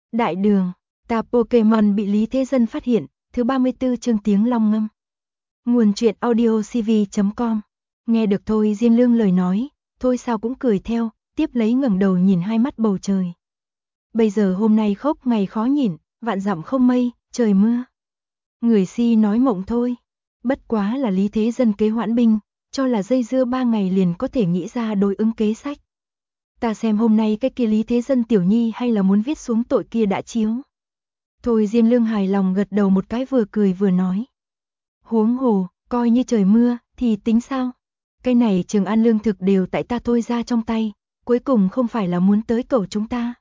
Đại đường, ta Pokemon bị Lý Thế Dân phát hiện, thứ 34 chương tiếng long ngâm. Nguồn truyện audio cv.com. Nghe được Thôi Diên Lương lời nói, Thôi sao cũng cười theo, tiếp lấy ngẩng đầu nhìn hai mắt bầu trời. Bây giờ hôm nay khốc ngày khó nhìn, vạn dặm không mây, trời mưa. Người si nói mộng thôi. Bất quá là Lý Thế Dân kế hoãn binh, cho là dây dưa 3 ngày liền có thể nghĩ ra đối ứng kế sách. Ta xem hôm nay cái kia Lý Thế Dân tiểu nhi hay là muốn viết xuống tội kia đã chiếu. Thôi Diên Lương hài lòng gật đầu một cái, vừa cười vừa nói. Huống hồ, coi như trời mưa, thì tính sao? Cái này Trường An lương thực đều tại ta Thôi ra trong tay, cuối cùng không phải là muốn tới cầu chúng ta.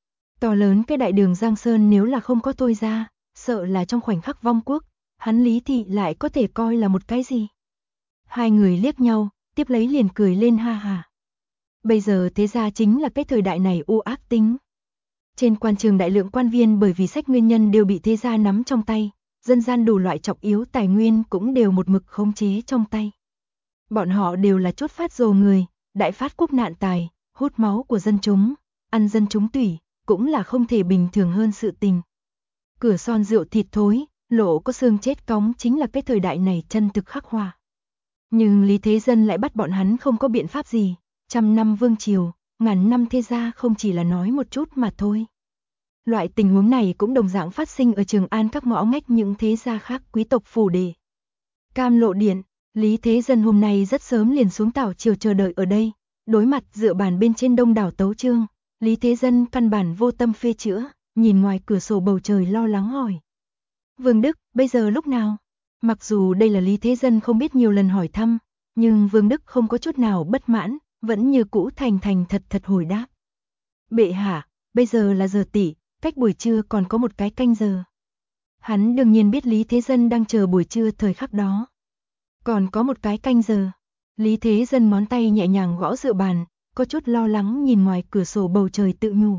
To lớn cái đại đường Giang Sơn nếu là không có Thôi ra, sợ là trong khoảnh khắc vong quốc, hắn Lý Thị lại có thể coi là một cái gì? Hai người liếc nhau, tiếp lấy liền cười lên ha ha. Bây giờ thế ra chính là cái thời đại này u ác tính. Trên quan trường đại lượng quan viên bởi vì sách nguyên nhân đều bị thế gia nắm trong tay, dân gian đủ loại trọng yếu tài nguyên cũng đều một mực khống chế trong tay. Bọn họ đều là chốt phát rồ người, đại phát quốc nạn tài, hút máu của dân chúng, ăn dân chúng tủy, cũng là không thể bình thường hơn sự tình. Cửa son rượu thịt thối, lộ có xương chết cóng chính là cái thời đại này chân thực khắc họa. Nhưng Lý Thế Dân lại bắt bọn hắn không có biện pháp gì, trăm năm vương triều, ngàn năm thế gia không chỉ là nói một chút mà thôi. Loại tình huống này cũng đồng dạng phát sinh ở Trường An các ngõ ngách những thế gia khác quý tộc phủ đề. Cam Lộ Điện, Lý Thế Dân hôm nay rất sớm liền xuống tảo triều chờ đợi ở đây, đối mặt dựa bàn bên trên đông đảo tấu chương, Lý Thế Dân căn bản vô tâm phê chữa, nhìn ngoài cửa sổ bầu trời lo lắng hỏi. Vương Đức, bây giờ lúc nào? Mặc dù đây là Lý Thế Dân không biết nhiều lần hỏi thăm, nhưng Vương Đức không có chút nào bất mãn, vẫn như cũ thành thành thật thật hồi đáp. Bệ hạ, bây giờ là giờ tỵ, cách buổi trưa còn có một cái canh giờ. Hắn đương nhiên biết Lý Thế Dân đang chờ buổi trưa thời khắc đó. Còn có một cái canh giờ. Lý Thế Dân ngón tay nhẹ nhàng gõ dựa bàn, có chút lo lắng nhìn ngoài cửa sổ bầu trời tự nhủ.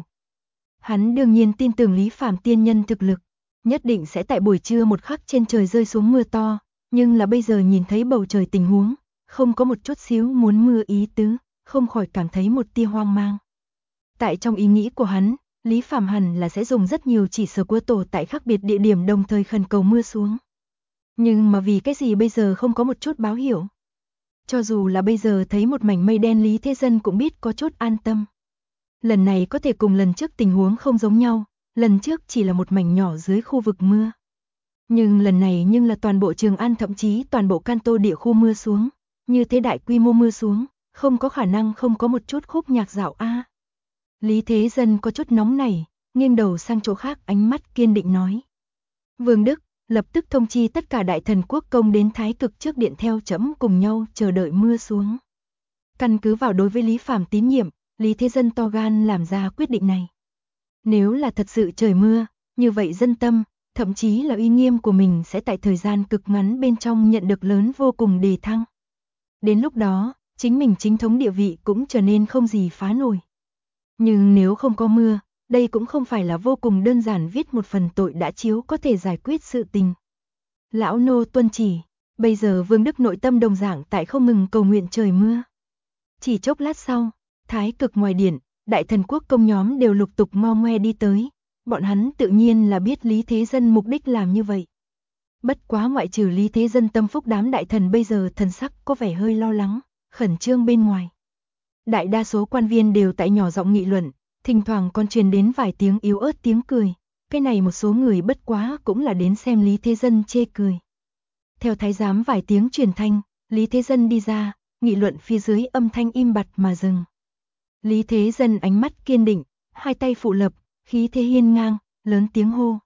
Hắn đương nhiên tin tưởng Lý Phàm tiên nhân thực lực, nhất định sẽ tại buổi trưa một khắc trên trời rơi xuống mưa to, nhưng là bây giờ nhìn thấy bầu trời tình huống, không có một chút xíu muốn mưa ý tứ, không khỏi cảm thấy một tia hoang mang. Tại trong ý nghĩ của hắn, Lý Phàm hẳn là sẽ dùng rất nhiều chỉ sở của tổ tại khác biệt địa điểm đồng thời khẩn cầu mưa xuống. Nhưng mà vì cái gì bây giờ không có một chút báo hiệu? Cho dù là bây giờ thấy một mảnh mây đen, Lý Thế Dân cũng biết có chút an tâm. Lần này có thể cùng lần trước tình huống không giống nhau, lần trước chỉ là một mảnh nhỏ dưới khu vực mưa. Nhưng lần này nhưng là toàn bộ Trường An, thậm chí toàn bộ Canton địa khu mưa xuống, như thế đại quy mô mưa xuống, không có khả năng không có một chút khúc nhạc dạo a. Lý Thế Dân có chút nóng nảy, nghiêng đầu sang chỗ khác, ánh mắt kiên định nói. Vương Đức, lập tức thông chi tất cả đại thần quốc công đến Thái Cực trước điện theo trẫm cùng nhau chờ đợi mưa xuống. Căn cứ vào đối với Lý Phàm tín nhiệm, Lý Thế Dân to gan làm ra quyết định này. Nếu là thật sự trời mưa, như vậy dân tâm, thậm chí là uy nghiêm của mình sẽ tại thời gian cực ngắn bên trong nhận được lớn vô cùng đề thăng. Đến lúc đó, chính mình chính thống địa vị cũng trở nên không gì phá nổi. Nhưng nếu không có mưa, đây cũng không phải là vô cùng đơn giản viết một phần tội đã chiếu có thể giải quyết sự tình. Lão nô tuân chỉ, bây giờ Vương Đức nội tâm đồng dạng tại không ngừng cầu nguyện trời mưa. Chỉ chốc lát sau, Thái Cực ngoài điện, đại thần quốc công nhóm đều lục tục mo ngoe đi tới, bọn hắn tự nhiên là biết Lý Thế Dân mục đích làm như vậy. Bất quá ngoại trừ Lý Thế Dân tâm phúc, đám đại thần bây giờ thần sắc có vẻ hơi lo lắng, khẩn trương bên ngoài. Đại đa số quan viên đều tại nhỏ giọng nghị luận, thỉnh thoảng còn truyền đến vài tiếng yếu ớt tiếng cười, cái này một số người bất quá cũng là đến xem Lý Thế Dân chê cười. Theo thái giám vài tiếng truyền thanh, Lý Thế Dân đi ra, nghị luận phía dưới âm thanh im bặt mà dừng. Lý Thế Dân ánh mắt kiên định, hai tay phụ lập, khí thế hiên ngang, lớn tiếng hô.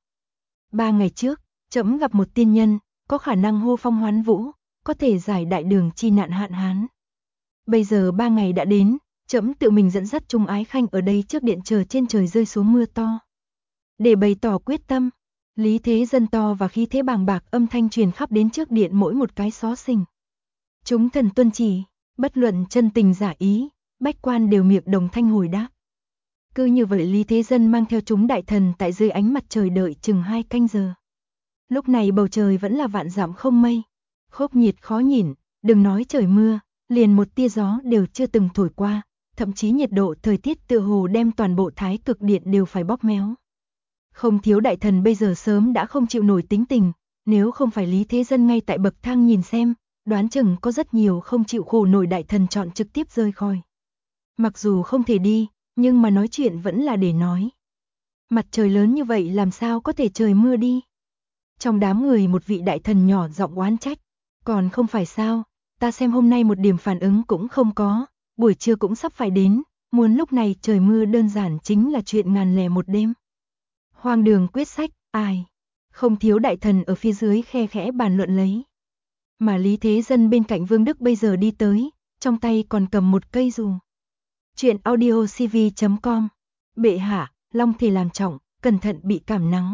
3 ngày trước, trẫm gặp một tiên nhân, có khả năng hô phong hoán vũ, có thể giải đại đường chi nạn hạn hán. Bây giờ 3 ngày đã đến, trẫm tự mình dẫn dắt Trung Ái Khanh ở đây trước điện chờ trên trời rơi xuống mưa to. Để bày tỏ quyết tâm, Lý Thế Dân to và khí thế bàng bạc âm thanh truyền khắp đến trước điện mỗi một cái xó xỉnh. Chúng thần tuân chỉ, bất luận chân tình giả ý, bách quan đều miệng đồng thanh hồi đáp. Cứ như vậy Lý Thế Dân mang theo chúng đại thần tại dưới ánh mặt trời đợi chừng 2 canh giờ. Lúc này bầu trời vẫn là vạn dặm không mây, khốc nhiệt khó nhìn, đừng nói trời mưa, liền một tia gió đều chưa từng thổi qua, thậm chí nhiệt độ thời tiết tựa hồ đem toàn bộ Thái Cực điện đều phải bóp méo. Không thiếu đại thần bây giờ sớm đã không chịu nổi tính tình, nếu không phải Lý Thế Dân ngay tại bậc thang nhìn xem, đoán chừng có rất nhiều không chịu khổ nổi đại thần chọn trực tiếp rời khỏi. Mặc dù không thể đi, nhưng mà nói chuyện vẫn là để nói. Mặt trời lớn như vậy làm sao có thể trời mưa đi. Trong đám người một vị đại thần nhỏ giọng oán trách, còn không phải sao, ta xem hôm nay một điểm phản ứng cũng không có, buổi trưa cũng sắp phải đến, muốn lúc này trời mưa đơn giản chính là chuyện ngàn lẻ một đêm. Hoang đường quyết sách, ai? Không thiếu đại thần ở phía dưới khe khẽ bàn luận lấy. Mà Lý Thế Dân bên cạnh Vương Đức bây giờ đi tới, trong tay còn cầm một cây dù. Chuyện audio cv.com. Bệ hạ, long thể làm trọng, cẩn thận bị cảm nắng.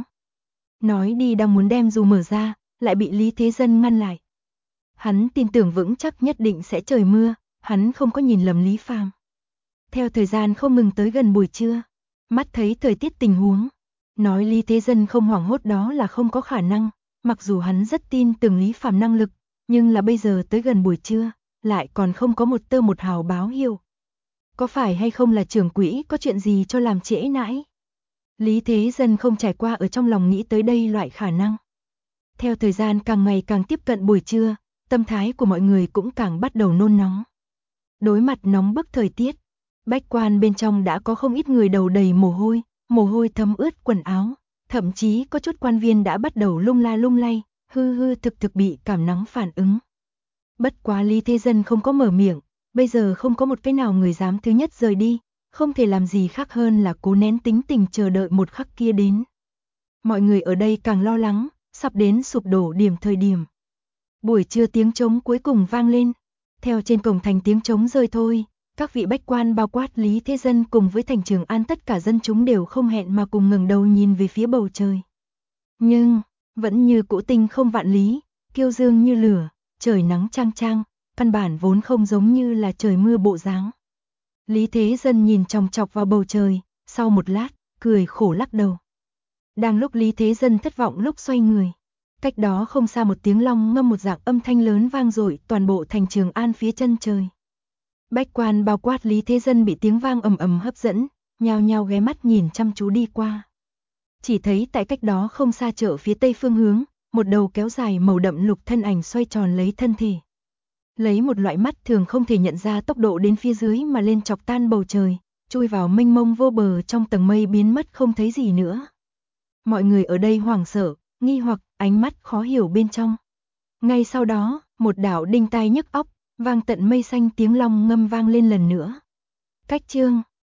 Nói đi đang muốn đem dù mở ra, lại bị Lý Thế Dân ngăn lại. Hắn tin tưởng vững chắc nhất định sẽ trời mưa, hắn không có nhìn lầm Lý Phàm. Theo thời gian không ngừng tới gần buổi trưa, mắt thấy thời tiết tình huống, nói Lý Thế Dân không hoảng hốt đó là không có khả năng, mặc dù hắn rất tin tưởng Lý Phàm năng lực, nhưng là bây giờ tới gần buổi trưa, lại còn không có một tơ một hào báo hiệu. Có phải hay không là trưởng quỹ có chuyện gì cho làm trễ nãi? Lý Thế Dân không trải qua ở trong lòng nghĩ tới đây loại khả năng. Theo thời gian càng ngày càng tiếp cận buổi trưa, tâm thái của mọi người cũng càng bắt đầu nôn nóng. Đối mặt nóng bức thời tiết, bách quan bên trong đã có không ít người đầu đầy mồ hôi thấm ướt quần áo, thậm chí có chút quan viên đã bắt đầu lung la lung lay, hư thực bị cảm nắng phản ứng. Bất quá Lý Thế Dân không có mở miệng, bây giờ không có một cái nào người dám thứ nhất rời đi, không thể làm gì khác hơn là cố nén tính tình chờ đợi một khắc kia đến. Mọi người ở đây càng lo lắng, sắp đến sụp đổ thời điểm. Buổi trưa tiếng trống cuối cùng vang lên, theo trên cổng thành tiếng trống rơi thôi, các vị bách quan bao quát Lý Thế Dân cùng với thành Trường An tất cả dân chúng đều không hẹn mà cùng ngẩng đầu nhìn về phía bầu trời. Nhưng, vẫn như cũ tinh không vạn lý, kiêu dương như lửa, trời nắng chang chang, căn bản vốn không giống như là trời mưa bộ dáng. Lý Thế Dân nhìn chòng chọc vào bầu trời, sau một lát, cười khổ lắc đầu. Đang lúc Lý Thế Dân thất vọng lúc xoay người, cách đó không xa một tiếng long ngâm một dạng âm thanh lớn vang dội toàn bộ thành Trường An phía chân trời. Bách quan bao quát Lý Thế Dân bị tiếng vang ầm ầm hấp dẫn, nhao nhao ghé mắt nhìn chăm chú đi qua. Chỉ thấy tại cách đó không xa chợ phía tây phương hướng, một đầu kéo dài màu đậm lục thân ảnh xoay tròn lấy thân thể. Lấy một loại mắt thường không thể nhận ra tốc độ đến phía dưới mà lên chọc tan bầu trời, chui vào mênh mông vô bờ trong tầng mây biến mất không thấy gì nữa. Mọi người ở đây hoảng sợ, nghi hoặc, ánh mắt khó hiểu bên trong. Ngay sau đó, một đạo đinh tai nhức óc, vang tận mây xanh tiếng long ngâm vang lên lần nữa. Cách chương